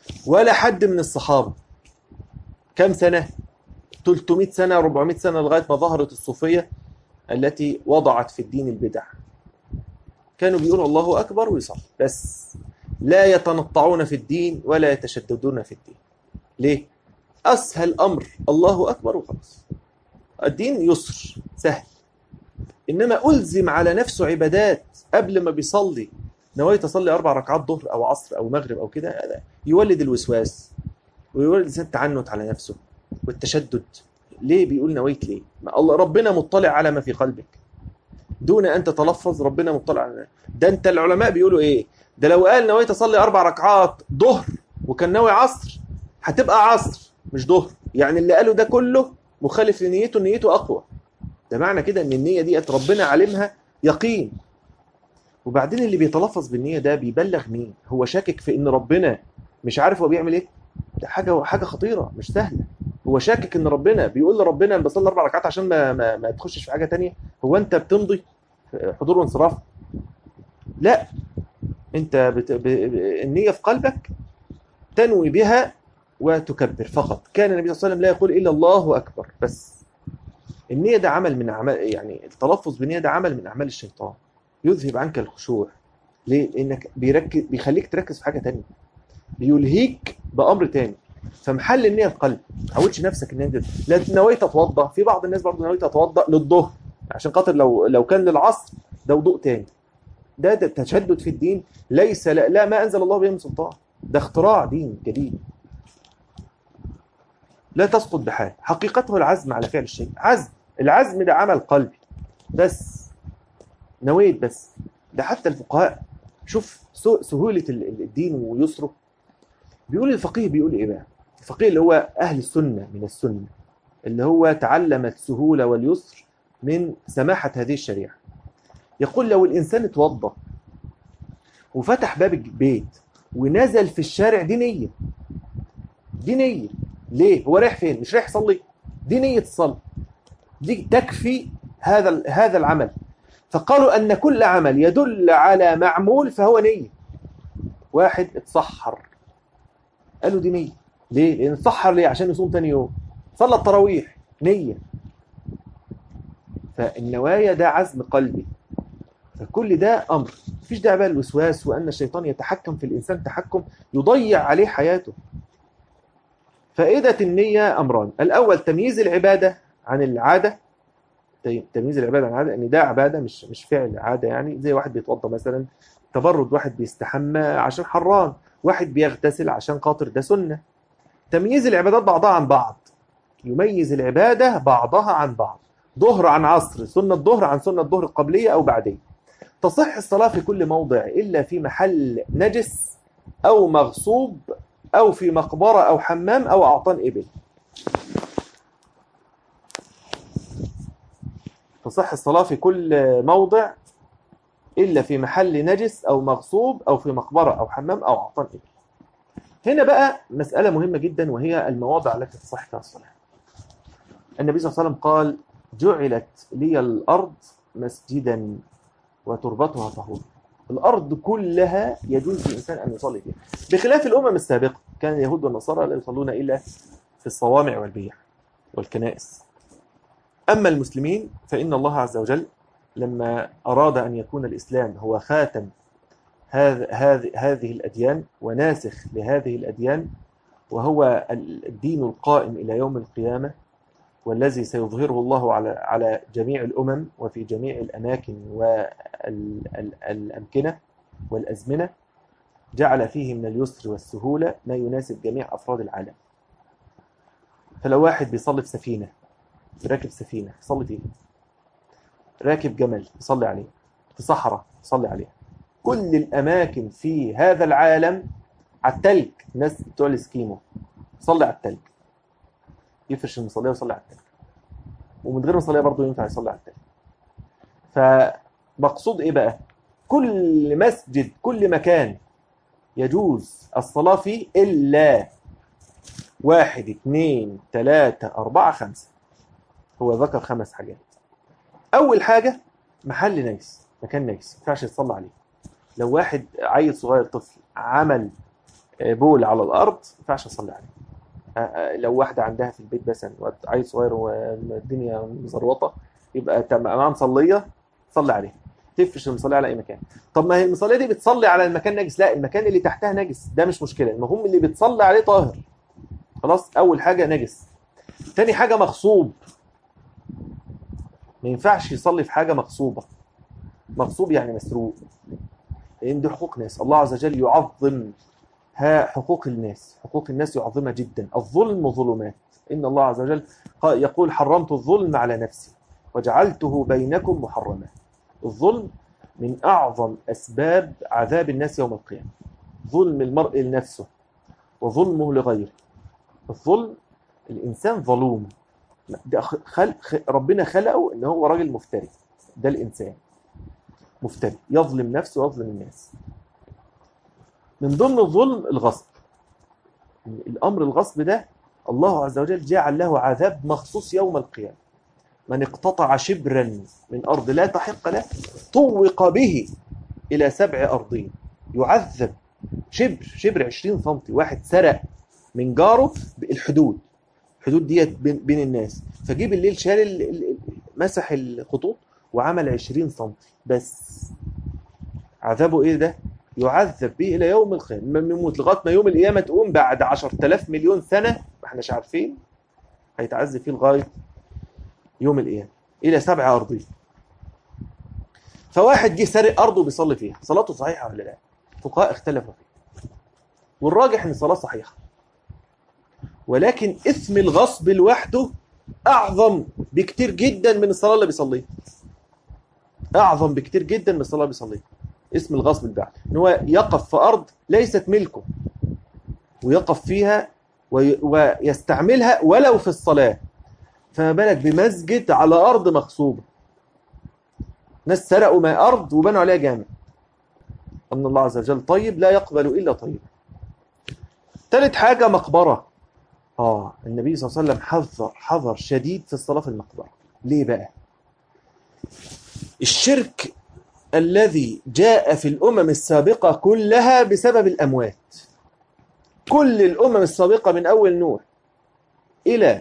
A: ولا حد من الصحابة. كم سنة؟ 300 سنة 400 سنة لغاية ما ظهرت الصوفية التي وضعت في الدين البدع. كانوا بيقولوا الله أكبر ويصلوا بس، لا يتنطعون في الدين ولا يتشددون في الدين. ليه؟ أسهل أمر الله أكبر وخلاص. الدين يسر سهل. إنما ألزم على نفسه عبادات قبل ما بيصلي، نويت أصلي 4 ركعات ظهر أو عصر أو مغرب أو كده، هذا يولد الوسواس ويولد التعنت على نفسه والتشدد. ليه بيقول نويت؟ ليه؟ ما الله ربنا مطلع على ما في قلبك دون أن تتلفظ. ربنا مطلع على ده. أنت العلماء بيقولوا إيه؟ ده لو قال نويت أصلي 4 ركعات ظهر وكان ناوي عصر هتبقى عصر مش ظهر. يعني اللي قاله ده كله مخالف لنيته، نيته أقوى. ده معنى كده ان النية دي ربنا علمها يقين. وبعدين اللي بيتلفظ بالنية ده بيبلغ مين؟ هو شاكك في ان ربنا مش عارف هو بيعمل ايه. ده حاجة خطيرة مش سهلة. هو شاكك ان ربنا بيقول لربنا انا بصلي 4 ركعات عشان ما تخشش في حاجة تانية. هو انت بتمضي حضور وانصراف؟ لا، انت النية في قلبك تنوي بها وتكبر فقط. كان النبي صلى الله عليه وسلم لا يقول الا الله اكبر بس. النية ده عمل من أعمال، يعني التلفظ بالنية ده عمل من أعمال الشيطان، يذهب عنك الخشوع. ليه؟ لأنك بيخليك تركز في حاجة تانية، بيلهيك بأمر تاني. فمحل النية القلب. ما تحاولش نفسك ان انت لا نويت اتوضا. في بعض الناس برضه نويت اتوضا للظهر عشان خاطر لو كان للعصر ده وضوء تاني. ده تشدد في الدين. ليس لا ما انزل الله به من سلطان. ده اختراع دين جديد. لا تسقط بحال. حقيقته العزم على فعل الشيء. العزم ده عمل قلبي بس، نويت بس. ده حتى الفقهاء شوف سهولة الدين ويسره. بيقول الفقيه بيقول ايه بقى؟ الفقيه اللي هو اهل السنة من السنة، اللي هو تعلم السهولة واليسر من سماحة هذه الشريعة. يقول لو الانسان اتوضى وفتح باب البيت ونزل في الشارع، دي نية. دي نية. ليه؟ هو رايح فين؟ مش رايح يصلي. دي نية الصلاة. دي تكفي هذا العمل. فقالوا أن كل عمل يدل على معمول فهو نية. واحد اتسحر، قالوا دي نية. ليه؟ لأن اتسحر ليه؟ عشان يصوم تاني يوم. صلى التراويح، نية. فالنوايا ده عزم قلبي. فكل ده أمر. مفيش داعي بقى الوسواس وأن الشيطان يتحكم في الإنسان تحكم يضيع عليه حياته. فائدة النية أمران. الأول تمييز العبادة عن العادة. تمييز العبادة عن العادة ان ده عبادة مش فعل عادة. يعني زي واحد بيتوضى مثلا تبرد، واحد بيستحمى عشان حران، واحد بيغتسل عشان خاطر ده سنة. تمييز العبادات بعضها عن بعض. يميز العبادة بعضها عن بعض. ظهر عن عصر، سنة ظهر عن سنة ظهر القبلية أو بعدية. تصح الصلاة في كل موضع إلا في محل نجس أو مغصوب أو في مقبرة أو حمام أو أعطان إبل. تصح الصلاة في كل موضع إلا في محل نجس أو مغصوب أو في مقبرة أو حمام أو أعطان إبل. هنا بقى مسألة مهمة جدا، وهي المواضع التي تصح فيها الصلاة. النبي صلى الله عليه وسلم قال جعلت لي الأرض مسجدا وتربتها طهور. الأرض كلها يجوز للإنسان أن يصلي فيها، بخلاف الأمم السابقة. كان اليهود والنصارى لا يصلون إلا في الصوامع والبيع والكنائس. أما المسلمين فإن الله عز وجل لما أراد أن يكون الإسلام هو خاتم هذه الأديان وناسخ لهذه الأديان، وهو الدين القائم إلى يوم القيامة، والذي سيظهره الله على جميع الأمم وفي جميع الأماكن والأمكنة والأزمنة، جعل فيه من اليسر والسهولة ما يناسب جميع أفراد العالم. فلو واحد بيصلي في سفينة، راكب سفينة يصلي فيها، راكب جمل يصلي عليه، في صحراء يصلي عليه، كل الأماكن في هذا العالم، على التلج، الناس بتوع الاسكيمو يصلي على التلج، يفرش المصلية ويصلي على التلج، ومن غير مصلية برضه ينفع يصلي على التلج. فمقصود إيه بقى؟ كل مسجد، كل مكان يجوز الصلاة فيه إلا 1 2 3 4 5. هو ذكر 5 حاجات. أول حاجة محل نجس، مكان نجس ما ينفعش يتصلى عليه. لو واحد عيل صغير طفل عمل بول على الارض ما ينفعش اصلي عليه. لو واحده عندها في البيت مثلا عيل صغير والدنيا مزروطه، يبقى تمام مصليه، تصلي عليه، تفرش المصليه على اي مكان. طب ما هي المصليه دي بتصلي على المكان نجس، لا المكان اللي تحتها نجس، ده مش مشكله، المهم اللي بتصلي عليه طاهر. خلاص، اول حاجه نجس. تاني حاجه مغصوب، ما ينفعش يصلي في حاجه مغصوبه. مغصوب يعني مسروق، لان دي حقوق ناس، الله عز وجل يعظم حقوق الناس، حقوق الناس يعظمها جدا. الظلم ظلمات، إن الله عز وجل يقول حرمت الظلم على نفسي وجعلته بينكم محرما. الظلم من أعظم أسباب عذاب الناس يوم القيامة، ظلم المرء لنفسه وظلمه لغيره. الظلم، الإنسان ظلوم، ده ربنا خلقه إن هو راجل مفتري، ده الإنسان مفتري يظلم نفسه ويظلم الناس. من ضمن الظلم الغصب. الأمر الغصب ده الله عز وجل جعل له عذاب مخصوص يوم القيامة. من اقتطع شبرا من أرض لا تحق له طوق به إلى 7 أرضين، يعذب. شبر 20 سنتي، واحد سرق من جاره الحدود ديت بين الناس، فجيب الليل شال مسح الخطوط وعمل 20 سنتي بس. عذابه ايه ده؟ يعذب به الى يوم القيامه، من يموت لغايه ما يوم القيامه تقوم بعد 10,000 مليون سنه، ما احناش عارفين، هيتعذب فيه لغايه يوم القيامه الى 7 أرضين. فواحد جه سارق ارضه بيصلي فيها، صلاته صحيحه ولا لا؟ الفقهاء اختلفوا فيه، والراجح ان الصلاه صحيحه، ولكن اسم الغصب لوحده اعظم بكتير جدا من الصلاه اللي بيصليها، اعظم بكتير جدا من الصلاه اللي بيصليها. اسم الغصب البعد ان هو يقف في ارض ليست ملكه ويقف فيها ويستعملها ولو في الصلاه، فما بالك بمسجد على ارض مغصوبه. ناس سرقوا ما ارض وبنوا عليها جامع. ان الله عز وجل طيب لا يقبل الا طيب. ثالث حاجه مقبره. النبي صلى الله عليه وسلم حذر شديد في الصلاه في المقبره. ليه بقى؟ الشرك الذي جاء في الأمم السابقة كلها بسبب الأموات. كل الأمم السابقة من أول نوح إلى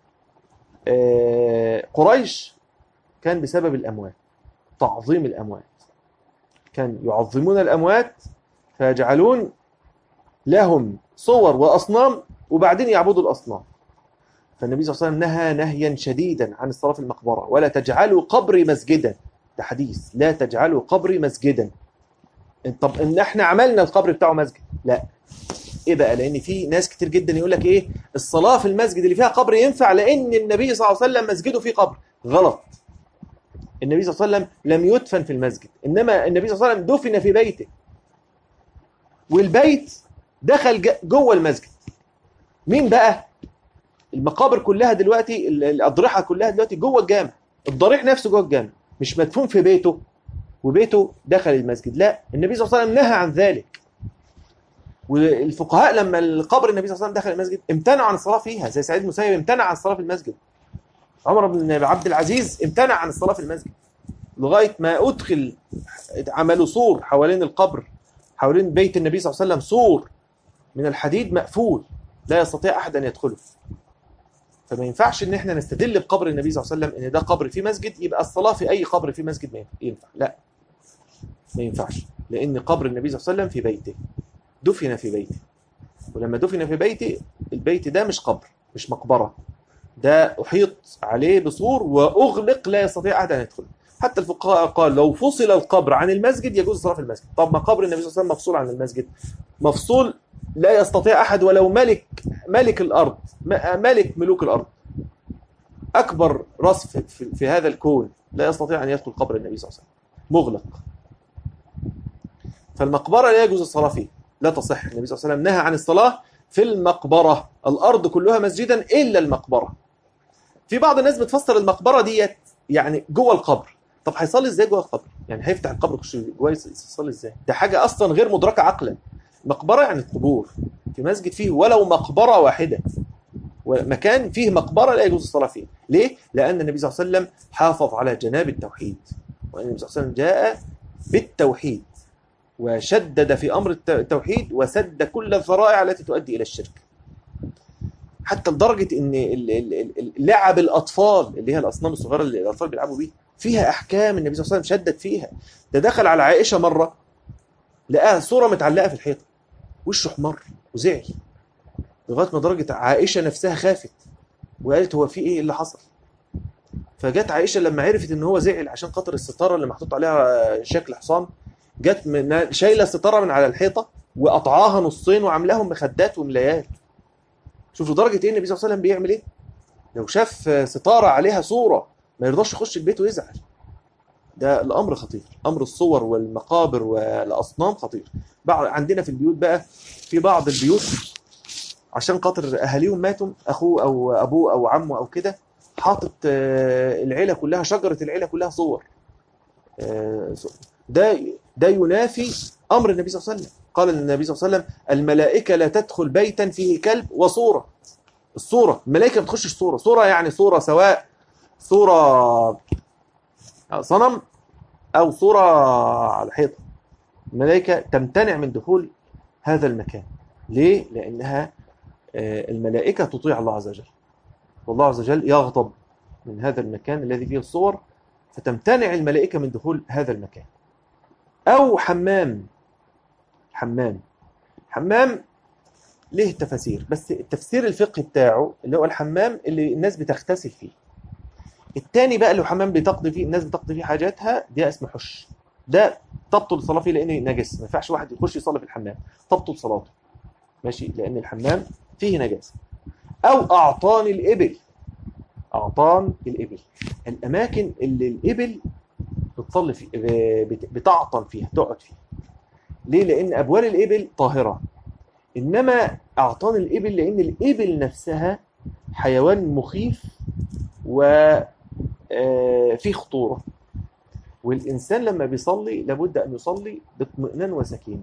A: قريش كان بسبب الأموات، تعظيم الأموات. كان يعظمون الأموات فيجعلون لهم صور وأصنام وبعدين يعبدوا الأصنام. فالنبي صلى الله عليه وسلم نهى نهيا شديدا عن الصلاة في المقبرة. ولا تجعلوا قبري مسجدا، ده حديث، لا تجعلوا قبري مسجدا. طب ان احنا عملنا القبر بتاعه مسجد، لا. ايه بقى؟ لان في ناس كتير جدا يقول لك ايه، الصلاه في المسجد اللي فيها قبر ينفع لان النبي صلى الله عليه وسلم مسجده فيه قبر. غلط. النبي صلى الله عليه وسلم لم يدفن في المسجد، انما النبي صلى الله عليه وسلم دفن في بيته، والبيت دخل جوه المسجد. مين بقى؟ المقابر كلها دلوقتي، الاضرحه كلها دلوقتي جوه الجامع، الضريح نفسه جوه الجامع، مش مدفون في بيته وبيته دخل المسجد. لا، النبي صلى الله عليه وسلم نهى عن ذلك. والفقهاء لما القبر النبي صلى الله عليه وسلم دخل المسجد امتنعوا عن الصلاه فيها، زي سعيد المسيب امتنع عن الصلاه في المسجد، عمر بن عبد العزيز امتنع عن الصلاه في المسجد، لغايه ما ادخل عملوا سور حوالين القبر، حوالين بيت النبي صلى الله عليه وسلم، سور من الحديد مقفول لا يستطيع احد ان يدخله. فما ينفعش ان احنا نستدل بقبر النبي صلى الله عليه وسلم ان ده قبر في مسجد يبقى الصلاه في اي قبر في مسجد ما ينفع. لا، ما ينفعش، لان قبر النبي صلى الله عليه وسلم في بيته، دفن في بيته، ولما دفن في بيته، البيت ده مش قبر، مش مقبره، ده احيط عليه بسور واغلق لا يستطيع احد ان يدخله. حتى الفقهاء قال لو فصل القبر عن المسجد يجوز الصلاه في المسجد. طب ما قبر النبي صلى الله عليه وسلم مفصول عن المسجد، مفصول لا يستطيع احد ولو ملك الارض، ملك ملوك الارض، اكبر راس في هذا الكون لا يستطيع ان يدخل قبر النبي صلى الله عليه وسلم، مغلق. فالمقبره لا يجوز الصلاه فيه، لا تصح. النبي صلى الله عليه وسلم نهى عن الصلاه في المقبره. الارض كلها مسجدا الا المقبره. في بعض الناس بتفسر المقبره ديت يعني جوه القبر. طب هيصلي ازاي جوه القبر؟ يعني هيفتح القبر يخش جوه يصلي ازاي؟ ده حاجه اصلا غير مدركه عقلا. مقبره يعني القبور، في مسجد فيه ولو مقبره واحده، ومكان فيه مقبره لا يجوز الصلاه فيه. ليه؟ لان النبي صلى الله عليه وسلم حافظ على جناب التوحيد، وان النبي صلى الله عليه وسلم جاء بالتوحيد. وشدد في أمر التوحيد وسد كل الذرائع التي تؤدي إلى الشرك، حتى لدرجة إن لعب الأطفال اللي هي الأصنام الصغيرة اللي الأطفال بيلعبوا بيها فيها أحكام النبي صلى الله عليه وسلم شدد فيها. ده دخل على عائشة مرة لقاها صورة متعلقة في الحيطة، وشه احمر وزعل لغاية ما درجة عائشة نفسها خافت وقالت هو في إيه اللي حصل. فجت عائشة لما عرفت إن هو زعل عشان خاطر الستارة اللي محطوط عليها شكل حصان، جت شايلة الستارة من على الحيطة وقطعاها نصين وعاملاهم مخدات وملايات. شوف لدرجة ايه النبي صلى الله عليه وسلم بيعمل ايه؟ لو شاف ستارة عليها صورة ما يرضاش يخش البيت ويزعل. ده الامر خطير، امر الصور والمقابر والاصنام خطير. عندنا في البيوت بقى، في بعض البيوت عشان خاطر اهاليهم ماتوا، اخوه او ابوه او عمه او كده، حاطط العيلة كلها، شجرة العيلة كلها صور. ده ينافي امر النبي صلى الله عليه وسلم. قال النبي صلى الله عليه وسلم الملائكة لا تدخل بيتا فيه كلب وصورة. الصورة، الملائكة ما بتخشش صورة. صورة يعني صورة، سواء صورة صنم أو صورة على الحيطة، الملائكة تمتنع من دخول هذا المكان. ليه؟ لأنها الملائكة تطيع الله عز وجل، والله عز وجل يغضب من هذا المكان الذي فيه الصور، فتمتنع الملائكة من دخول هذا المكان. أو حمام له تفاسير، بس التفسير الفقهي بتاعه اللي هو الحمام اللي الناس بتغتسل فيه. التاني بقى اللي هو حمام بتقضي فيه الناس بتقضي فيه حاجاتها، ده اسمه حش. ده تبطل الصلاة فيه لأنه نجس، ما ينفعش واحد يخش يصلي في الحمام، تبطل صلاته ماشي، لأن الحمام فيه نجاسة. أو أعطان الإبل، الأماكن اللي الإبل بتصلي فيه، بتعطن فيها، تقعد فيها. ليه؟ لأن أبوال الإبل طاهرة، إنما أعطان الإبل لأن الإبل نفسها حيوان مخيف وفيه خطورة، والإنسان لما بيصلي لابد أن يصلي باطمئنان وسكينة،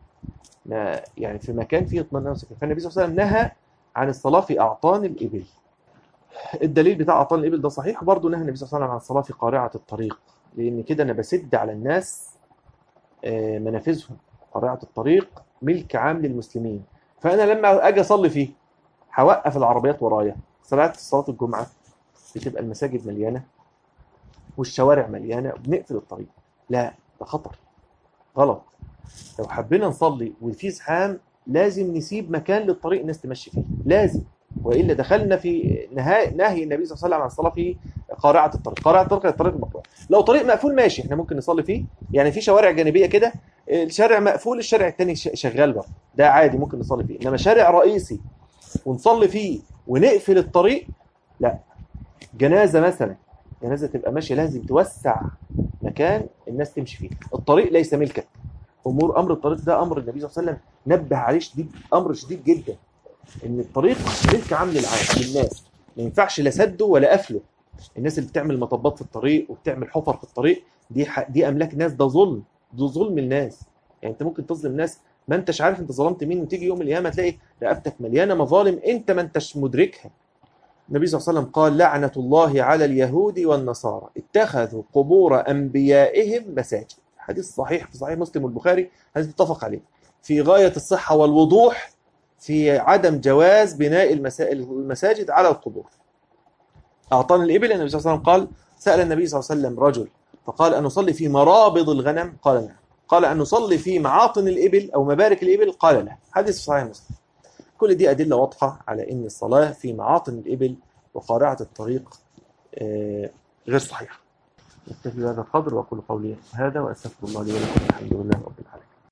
A: يعني في مكان فيه اطمئنان وسكينة. فالنبي صلى الله عليه وسلم نهى عن الصلاة في أعطان الإبل. الدليل بتاع أعطان الإبل ده صحيح، وبرضه نهى النبي صلى الله عليه وسلم عن الصلاة في قارعة الطريق، لأن كده أنا بسد على الناس منافذهم. قارعة الطريق ملك عام للمسلمين، فأنا لما أجي أصلي فيه هوقف العربيات ورايا. صلاة الجمعة بتبقى المساجد مليانة والشوارع مليانة وبنقفل الطريق، لا ده خطر، غلط. لو حبينا نصلي وفي زحام لازم نسيب مكان للطريق الناس تمشي فيه، لازم، وإلا دخلنا في نهي النبي صلى الله عليه وسلم عن الصلاة في قارعة الطريق. قارعة الطريق هي الطريق المقطوع. لو طريق مقفول ماشي، احنا ممكن نصلي فيه، يعني في شوارع جانبية كده الشارع مقفول الشارع التاني شغال بقى، ده عادي ممكن نصلي فيه. انما شارع رئيسي ونصلي فيه ونقفل الطريق، لا. جنازة مثلا، جنازة تبقى ماشية لازم توسع مكان الناس تمشي فيه. الطريق ليس ملكك. امر الطريق ده امر النبي صلى الله عليه وسلم نبه عليه شديد، امر شديد جدا، ان الطريق ملك عام للناس، ما ينفعش لا سده ولا قفله. الناس اللي بتعمل مطبات في الطريق وبتعمل حفر في الطريق دي املاك ناس، ده ظلم الناس. يعني انت ممكن تظلم ناس ما انتش عارف انت ظلمت مين، وتيجي يوم القيامه تلاقي رقبتك مليانه مظالم انت ما انتش مدركها. النبي صلى الله عليه وسلم قال لعنة الله على اليهود والنصارى اتخذوا قبور أنبيائهم مساجد. حديث صحيح في صحيح مسلم والبخاري، حديث متفق عليه في غاية الصحة والوضوح في عدم جواز بناء المساجد على القبور. أعطاني الإبل، النبي صلى الله عليه وسلم قال سأل النبي صلى الله عليه وسلم رجل فقال أن نصلي في مرابض الغنم؟ قال نعم. قال أن نصلي في معاطن الإبل أو مبارك الإبل؟ قال لا. حديث صحيح مسلم. كل دي أدلة واضحة على أن الصلاة في معاطن الإبل وقارعة الطريق غير صحيحة. نكتفي بهذا القدر وأقول قولي هذا وأستغفر الله لي ولكم. الحمد لله رب العالمين.